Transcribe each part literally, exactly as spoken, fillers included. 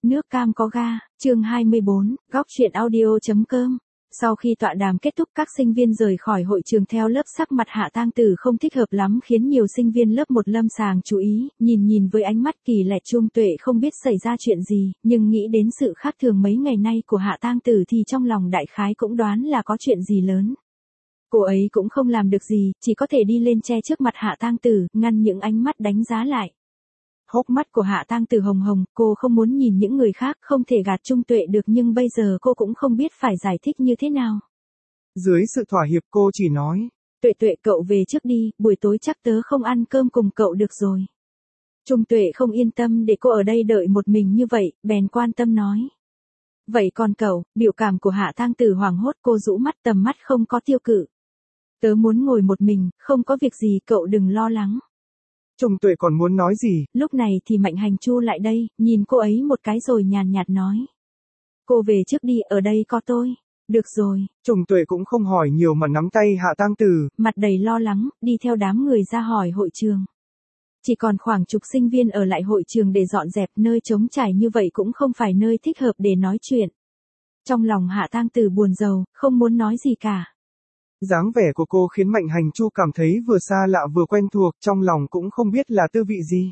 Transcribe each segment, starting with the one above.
Nước cam có ga, chương hai mươi bốn, góc truyện audio.com. Sau khi tọa đàm kết thúc, các sinh viên rời khỏi hội trường theo lớp. Sắc mặt Hạ Tang Tử không thích hợp lắm khiến nhiều sinh viên lớp một lâm sàng chú ý, nhìn nhìn với ánh mắt kỳ lạ. Trung Tuệ không biết xảy ra chuyện gì, nhưng nghĩ đến sự khác thường mấy ngày nay của Hạ Tang Tử thì trong lòng đại khái cũng đoán là có chuyện gì lớn. Cô ấy cũng không làm được gì, chỉ có thể đi lên che trước mặt Hạ Tang Tử, ngăn những ánh mắt đánh giá lại. Hốc mắt của Hạ Tang Tử hồng hồng, cô không muốn nhìn những người khác, không thể gạt Trung Tuệ được, nhưng bây giờ cô cũng không biết phải giải thích như thế nào. Dưới sự thỏa hiệp cô chỉ nói. Tuệ Tuệ, cậu về trước đi, buổi tối chắc tớ không ăn cơm cùng cậu được rồi. Trung Tuệ không yên tâm để cô ở đây đợi một mình như vậy, bèn quan tâm nói. Vậy còn cậu? Biểu cảm của Hạ Tang Tử hoảng hốt, cô rũ mắt, tầm mắt không có tiêu cự. Tớ muốn ngồi một mình, không có việc gì, cậu đừng lo lắng. Trung Tuệ còn muốn nói gì? Lúc này thì Mạnh Hành Chu lại đây, nhìn cô ấy một cái rồi nhàn nhạt nói. Cô về trước đi, ở đây có tôi. Được rồi. Trung Tuệ cũng không hỏi nhiều mà nắm tay Hạ Tang Tử. Mặt đầy lo lắng, đi theo đám người ra hỏi hội trường. Chỉ còn khoảng chục sinh viên ở lại hội trường để dọn dẹp, nơi trống trải như vậy cũng không phải nơi thích hợp để nói chuyện. Trong lòng Hạ Tang Tử buồn rầu, không muốn nói gì cả. Dáng vẻ của cô khiến Mạnh Hành Chu cảm thấy vừa xa lạ vừa quen thuộc, trong lòng cũng không biết là tư vị gì.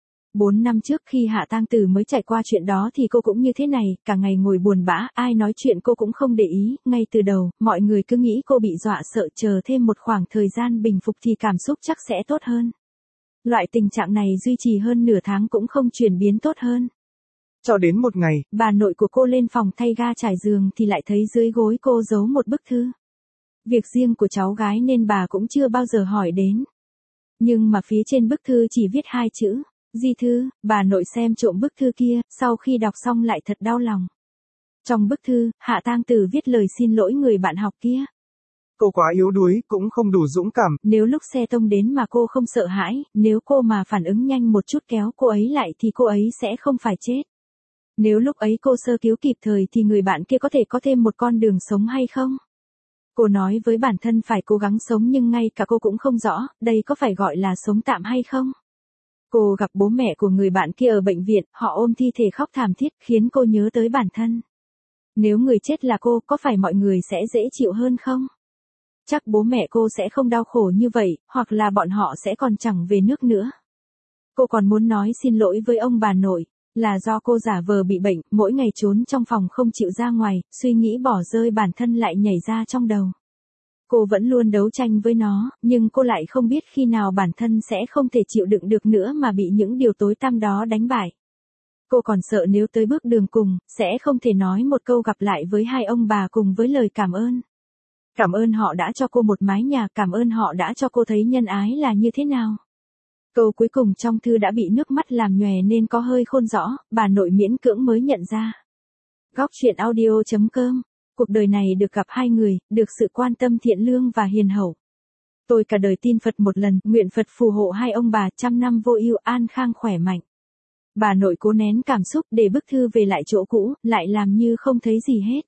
Bốn năm trước khi Hạ Tang Tử mới trải qua chuyện đó thì cô cũng như thế này, cả ngày ngồi buồn bã, ai nói chuyện cô cũng không để ý, ngay từ đầu, mọi người cứ nghĩ cô bị dọa sợ, chờ thêm một khoảng thời gian bình phục thì cảm xúc chắc sẽ tốt hơn. Loại tình trạng này duy trì hơn nửa tháng cũng không chuyển biến tốt hơn. Cho đến một ngày, bà nội của cô lên phòng thay ga trải giường thì lại thấy dưới gối cô giấu một bức thư. Việc riêng của cháu gái nên bà cũng chưa bao giờ hỏi đến. Nhưng mà phía trên bức thư chỉ viết hai chữ, di thư. Bà nội xem trộm bức thư kia, sau khi đọc xong lại thật đau lòng. Trong bức thư, Hạ Tang Tử viết lời xin lỗi người bạn học kia. Cô quá yếu đuối, cũng không đủ dũng cảm. Nếu lúc xe tông đến mà cô không sợ hãi, nếu cô mà phản ứng nhanh một chút kéo cô ấy lại thì cô ấy sẽ không phải chết. Nếu lúc ấy cô sơ cứu kịp thời thì người bạn kia có thể có thêm một con đường sống hay không? Cô nói với bản thân phải cố gắng sống nhưng ngay cả cô cũng không rõ, đây có phải gọi là sống tạm hay không? Cô gặp bố mẹ của người bạn kia ở bệnh viện, họ ôm thi thể khóc thảm thiết khiến cô nhớ tới bản thân. Nếu người chết là cô, có phải mọi người sẽ dễ chịu hơn không? Chắc bố mẹ cô sẽ không đau khổ như vậy, hoặc là bọn họ sẽ còn chẳng về nước nữa. Cô còn muốn nói xin lỗi với ông bà nội, là do cô giả vờ bị bệnh, mỗi ngày trốn trong phòng không chịu ra ngoài, suy nghĩ bỏ rơi bản thân lại nhảy ra trong đầu. Cô vẫn luôn đấu tranh với nó, nhưng cô lại không biết khi nào bản thân sẽ không thể chịu đựng được nữa mà bị những điều tối tăm đó đánh bại. Cô còn sợ nếu tới bước đường cùng, sẽ không thể nói một câu gặp lại với hai ông bà cùng với lời cảm ơn. Cảm ơn họ đã cho cô một mái nhà, cảm ơn họ đã cho cô thấy nhân ái là như thế nào. Câu cuối cùng trong thư đã bị nước mắt làm nhòe nên có hơi khôn rõ, bà nội miễn cưỡng mới nhận ra. Góc truyện audio.com. Cuộc đời này được gặp hai người, được sự quan tâm thiện lương và hiền hậu. Tôi cả đời tin Phật một lần, nguyện Phật phù hộ hai ông bà trăm năm vô ưu, an khang khỏe mạnh. Bà nội cố nén cảm xúc để bức thư về lại chỗ cũ, lại làm như không thấy gì hết.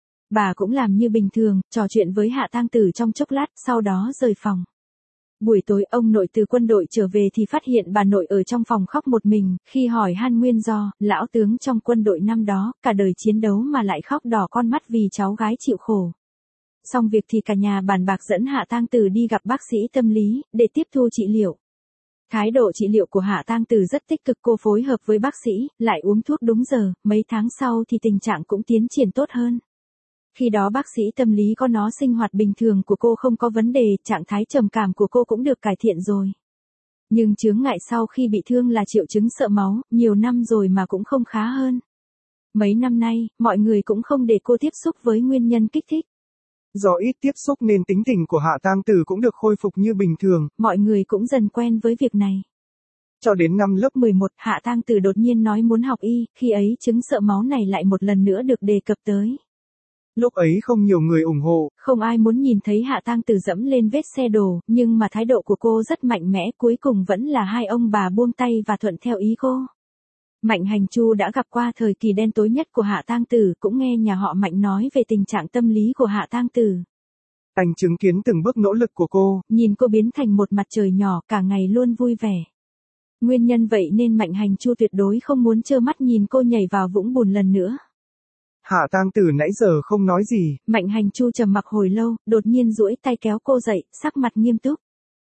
Bà cũng làm như bình thường, trò chuyện với Hạ Tang Tử trong chốc lát, sau đó rời phòng. Buổi tối ông nội từ quân đội trở về thì phát hiện bà nội ở trong phòng khóc một mình, khi hỏi han nguyên do, lão tướng trong quân đội năm đó, cả đời chiến đấu mà lại khóc đỏ con mắt vì cháu gái chịu khổ. Xong việc thì cả nhà bàn bạc dẫn Hạ Tang Tử đi gặp bác sĩ tâm lý, để tiếp thu trị liệu. Thái độ trị liệu của Hạ Tang Tử rất tích cực, cô phối hợp với bác sĩ, lại uống thuốc đúng giờ, mấy tháng sau thì tình trạng cũng tiến triển tốt hơn. Khi đó bác sĩ tâm lý có nó sinh hoạt bình thường của cô không có vấn đề, trạng thái trầm cảm của cô cũng được cải thiện rồi. Nhưng chướng ngại sau khi bị thương là triệu chứng sợ máu, nhiều năm rồi mà cũng không khá hơn. Mấy năm nay, mọi người cũng không để cô tiếp xúc với nguyên nhân kích thích. Do ít tiếp xúc nên tính tình của Hạ Tang Tử cũng được khôi phục như bình thường. Mọi người cũng dần quen với việc này. Cho đến năm lớp mười một, Hạ Tang Tử đột nhiên nói muốn học y, khi ấy chứng sợ máu này lại một lần nữa được đề cập tới. Lúc ấy không nhiều người ủng hộ. Không ai muốn nhìn thấy Hạ Tang Tử dẫm lên vết xe đổ, nhưng mà thái độ của cô rất mạnh mẽ, cuối cùng vẫn là hai ông bà buông tay và thuận theo ý cô. Mạnh Hành Chu đã gặp qua thời kỳ đen tối nhất của Hạ Tang Tử, cũng nghe nhà họ Mạnh nói về tình trạng tâm lý của Hạ Tang Tử. Anh chứng kiến từng bước nỗ lực của cô. Nhìn cô biến thành một mặt trời nhỏ, cả ngày luôn vui vẻ. Nguyên nhân vậy nên Mạnh Hành Chu tuyệt đối không muốn trơ mắt nhìn cô nhảy vào vũng bùn lần nữa. Hạ Tang Tử nãy giờ không nói gì. Mạnh Hành Chu trầm mặc hồi lâu, đột nhiên duỗi tay kéo cô dậy, sắc mặt nghiêm túc.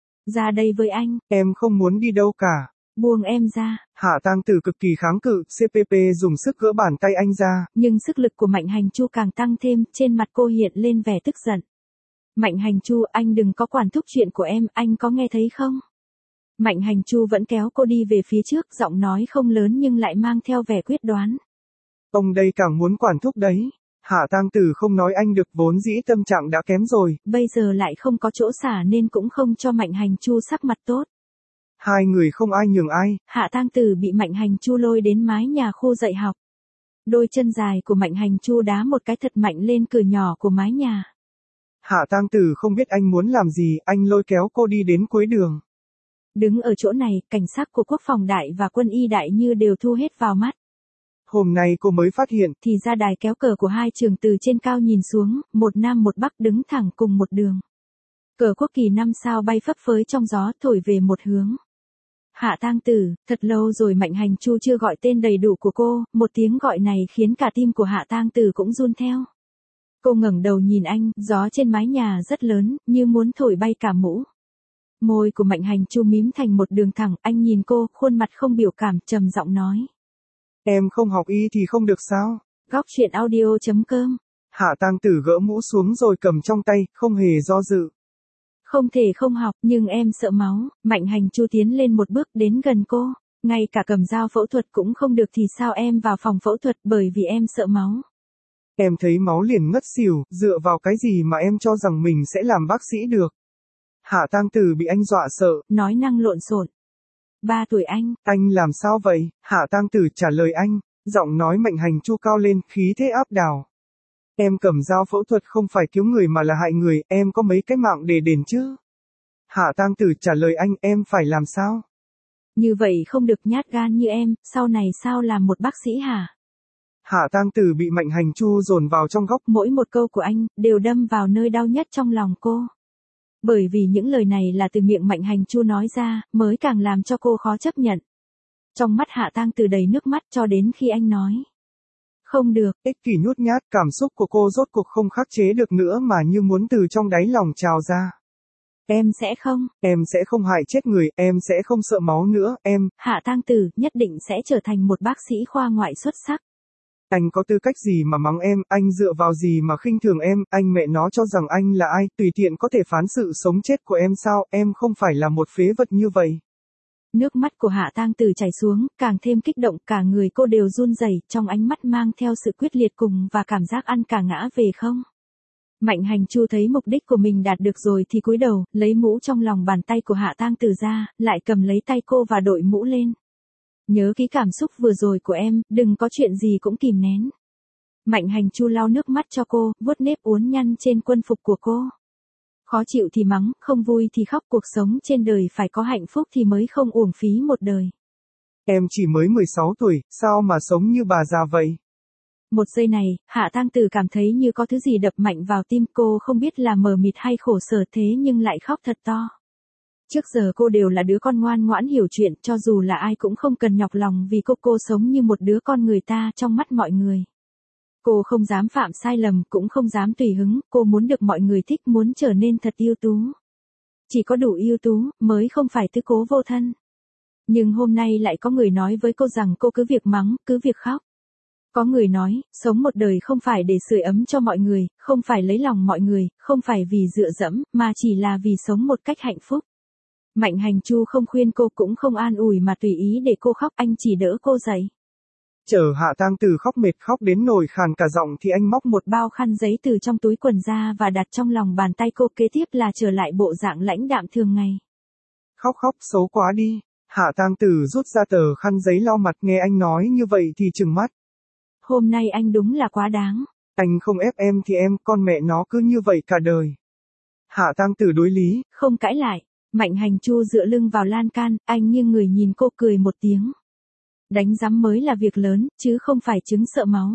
Ra đây với anh. Em không muốn đi đâu cả. Buông em ra. Hạ Tang Tử cực kỳ kháng cự, xê pê pê dùng sức gỡ bàn tay anh ra. Nhưng sức lực của Mạnh Hành Chu càng tăng thêm, trên mặt cô hiện lên vẻ tức giận. Mạnh Hành Chu, anh đừng có quản thúc chuyện của em, anh có nghe thấy không? Mạnh Hành Chu vẫn kéo cô đi về phía trước, giọng nói không lớn nhưng lại mang theo vẻ quyết đoán. Ông đây càng muốn quản thúc đấy. Hạ Tang Tử không nói anh được, vốn dĩ tâm trạng đã kém rồi. Bây giờ lại không có chỗ xả nên cũng không cho Mạnh Hành Chu sắc mặt tốt. Hai người không ai nhường ai. Hạ Tang Tử bị Mạnh Hành Chu lôi đến mái nhà khu dạy học. Đôi chân dài của Mạnh Hành Chu đá một cái thật mạnh lên cửa nhỏ của mái nhà. Hạ Tang Tử không biết anh muốn làm gì, anh lôi kéo cô đi đến cuối đường. Đứng ở chỗ này, cảnh sắc của quốc phòng đại và quân y đại như đều thu hết vào mắt. Hôm nay cô mới phát hiện, thì ra đài kéo cờ của hai trường từ trên cao nhìn xuống, một nam một bắc đứng thẳng cùng một đường. Cờ quốc kỳ năm sao bay phấp phới trong gió thổi về một hướng. Hạ Tang Tử, thật lâu rồi Mạnh Hành Chu chưa gọi tên đầy đủ của cô, một tiếng gọi này khiến cả tim của Hạ Tang Tử cũng run theo. Cô ngẩng đầu nhìn anh, gió trên mái nhà rất lớn, như muốn thổi bay cả mũ. Môi của Mạnh Hành Chu mím thành một đường thẳng, anh nhìn cô, khuôn mặt không biểu cảm, trầm giọng nói. Em không học y thì không được sao? Góc truyện audio chấm com. Hạ Tang Tử gỡ mũ xuống rồi cầm trong tay, không hề do dự. Không thể không học, nhưng em sợ máu. Mạnh Hành Chu tiến lên một bước đến gần cô. Ngay cả cầm dao phẫu thuật cũng không được thì sao em vào phòng phẫu thuật bởi vì em sợ máu. Em thấy máu liền ngất xỉu, dựa vào cái gì mà em cho rằng mình sẽ làm bác sĩ được. Hạ Tang Tử bị anh dọa sợ. Nói năng lộn xộn. Ba tuổi anh. Anh làm sao vậy? Hạ Tang Tử trả lời anh. Giọng nói Mạnh Hành Chu cao lên, khí thế áp đảo. Em cầm dao phẫu thuật không phải cứu người mà là hại người, em có mấy cái mạng để đền chứ? Hạ Tang Tử trả lời anh, em phải làm sao? Như vậy không được, nhát gan như em, sau này sao làm một bác sĩ hả? Hạ Tang Tử bị Mạnh Hành Chu dồn vào trong góc. Mỗi một câu của anh, đều đâm vào nơi đau nhất trong lòng cô. Bởi vì những lời này là từ miệng Mạnh Hành Chu nói ra, mới càng làm cho cô khó chấp nhận. Trong mắt Hạ Tang Tử đầy nước mắt cho đến khi anh nói. Không được. Ích kỷ nhút nhát, cảm xúc của cô rốt cuộc không khắc chế được nữa mà như muốn từ trong đáy lòng trào ra. Em sẽ không. Em sẽ không hại chết người, em sẽ không sợ máu nữa, em. Hạ Tang Tử nhất định sẽ trở thành một bác sĩ khoa ngoại xuất sắc. Anh có tư cách gì mà mắng em, anh dựa vào gì mà khinh thường em, anh mẹ nó cho rằng anh là ai, tùy tiện có thể phán sự sống chết của em sao, em không phải là một phế vật như vậy. Nước mắt của Hạ Tang Tử chảy xuống, càng thêm kích động, cả người cô đều run rẩy, trong ánh mắt mang theo sự quyết liệt cùng và cảm giác ăn cả ngã về không. Mạnh Hành Chu thấy mục đích của mình đạt được rồi thì cúi đầu, lấy mũ trong lòng bàn tay của Hạ Tang Tử ra, lại cầm lấy tay cô và đội mũ lên. Nhớ kỹ cảm xúc vừa rồi của em, đừng có chuyện gì cũng kìm nén. Mạnh Hành Chu lau nước mắt cho cô, vuốt nếp uốn nhăn trên quân phục của cô. Khó chịu thì mắng, không vui thì khóc, cuộc sống trên đời phải có hạnh phúc thì mới không uổng phí một đời. Em chỉ mới mười sáu tuổi, sao mà sống như bà già vậy? Một giây này, Hạ Tang Tử cảm thấy như có thứ gì đập mạnh vào tim cô, không biết là mờ mịt hay khổ sở thế nhưng lại khóc thật to. Trước giờ cô đều là đứa con ngoan ngoãn hiểu chuyện, cho dù là ai cũng không cần nhọc lòng vì cô cô sống như một đứa con người ta trong mắt mọi người. Cô không dám phạm sai lầm, cũng không dám tùy hứng, cô muốn được mọi người thích, muốn trở nên thật ưu tú. Chỉ có đủ ưu tú, mới không phải tứ cố vô thân. Nhưng hôm nay lại có người nói với cô rằng cô cứ việc mắng, cứ việc khóc. Có người nói, sống một đời không phải để sưởi ấm cho mọi người, không phải lấy lòng mọi người, không phải vì dựa dẫm, mà chỉ là vì sống một cách hạnh phúc. Mạnh Hành Chu không khuyên cô cũng không an ủi mà tùy ý để cô khóc, anh chỉ đỡ cô dậy. Chờ Hạ Tang Tử khóc mệt khóc đến nổi khàn cả giọng thì anh móc một bao khăn giấy từ trong túi quần ra và đặt trong lòng bàn tay cô, kế tiếp là trở lại bộ dạng lãnh đạm thường ngày. Khóc khóc xấu quá đi. Hạ Tang Tử rút ra tờ khăn giấy lau mặt, nghe anh nói như vậy thì trừng mắt. Hôm nay anh đúng là quá đáng. Anh không ép em thì em, con mẹ nó cứ như vậy cả đời. Hạ Tang Tử đối lý. Không cãi lại. Mạnh Hành Chu dựa lưng vào lan can, anh nghiêng người nhìn cô cười một tiếng. Đánh giám mới là việc lớn, chứ không phải chứng sợ máu.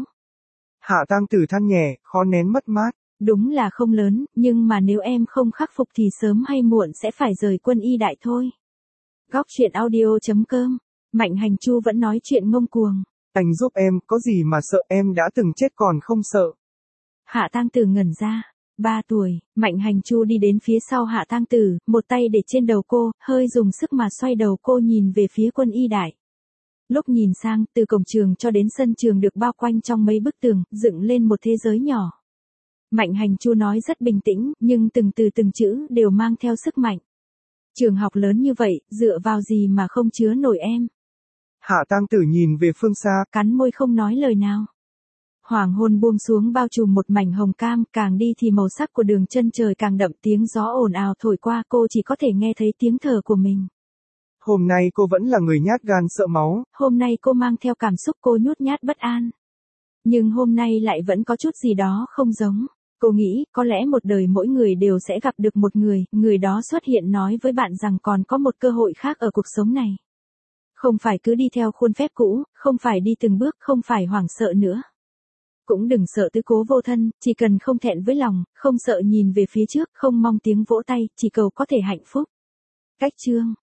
Hạ Tang Tử than nhẹ, khó nén mất mát. Đúng là không lớn, nhưng mà nếu em không khắc phục thì sớm hay muộn sẽ phải rời quân y đại thôi. Góc truyện audio chấm com. Mạnh Hành Chu vẫn nói chuyện ngông cuồng. Anh giúp em, có gì mà sợ, em đã từng chết còn không sợ. Hạ Tang Tử ngẩn ra. Ba tuổi, Mạnh Hành Chu đi đến phía sau Hạ Tang Tử, một tay để trên đầu cô, hơi dùng sức mà xoay đầu cô nhìn về phía Quân Y Đại. Lúc nhìn sang, từ cổng trường cho đến sân trường được bao quanh trong mấy bức tường, dựng lên một thế giới nhỏ. Mạnh Hành Chu nói rất bình tĩnh, nhưng từng từ từng chữ đều mang theo sức mạnh. Trường học lớn như vậy, dựa vào gì mà không chứa nổi em? Hạ Tang Tử nhìn về phương xa, cắn môi không nói lời nào. Hoàng hôn buông xuống bao trùm một mảnh hồng cam, càng đi thì màu sắc của đường chân trời càng đậm, tiếng gió ồn ào thổi qua, cô chỉ có thể nghe thấy tiếng thở của mình. Hôm nay cô vẫn là người nhát gan sợ máu. Hôm nay cô mang theo cảm xúc cô nhút nhát bất an. Nhưng hôm nay lại vẫn có chút gì đó không giống. Cô nghĩ, có lẽ một đời mỗi người đều sẽ gặp được một người, người đó xuất hiện nói với bạn rằng còn có một cơ hội khác ở cuộc sống này. Không phải cứ đi theo khuôn phép cũ, không phải đi từng bước, không phải hoảng sợ nữa. Cũng đừng sợ tứ cố vô thân, chỉ cần không thẹn với lòng, không sợ nhìn về phía trước, không mong tiếng vỗ tay, chỉ cầu có thể hạnh phúc. Cách chương